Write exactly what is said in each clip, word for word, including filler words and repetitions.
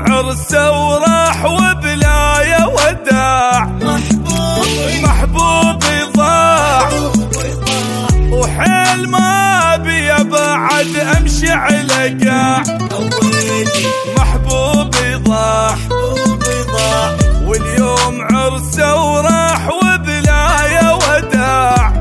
عرسه وراح وبلايا وداع. محبوبي محبوبي ضاع وحيل ما بي بعد امشي على قاع. محبوبي ضاع واليوم عرسه وراح وبلايا وداع.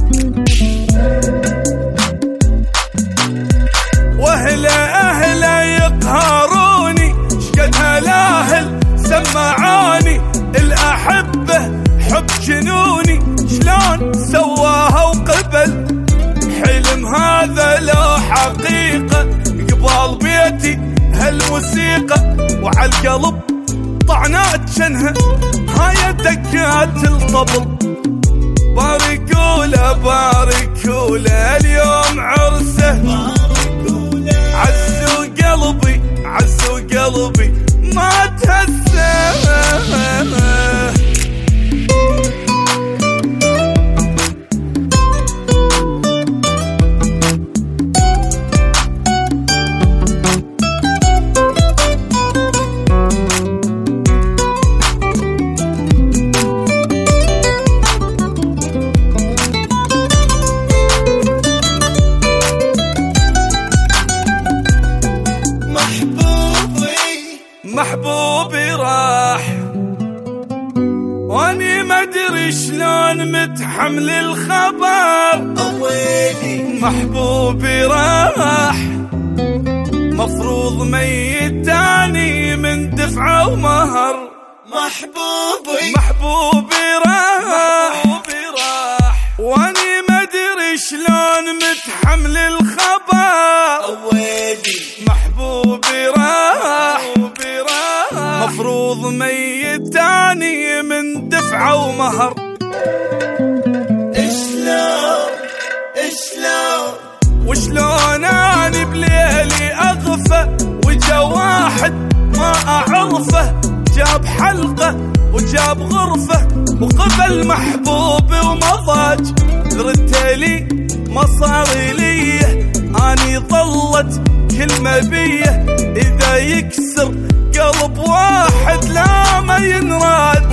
واهلا اهلا يقهروني شقد هالاهل سمعوني. الاحبه حب جنوني شلون سواها وقبل. حلم هذا لو حقيقه قبال بيتي هالموسيقى. وعالقلب طعنات شنها هاي الدكات الطبل. باركوله باركوله اليوم عرسه. عزوا قلبي عزوا قلبي ما تهزه. محبوبي راح واني ما ادري شلون متحمل الخبر. محبوبي راح مفروض ميت تاني من دفعه ومهر. محبوبي محبوبي راح واني ما ادري شلون متحمل الخبر. محبوبي راح مفروض ميت تاني من دفعه ومهر. اشلون اشلون وشلون اني بليلي اغفى وجا واحد ما اعرفه. جاب حلقه وجاب غرفه وقبل محبوبي ومضاج. ردتلي ما صار لي اني ظلت كلمه بيه. اذا يكسر قلب واحد لا ما ينراد.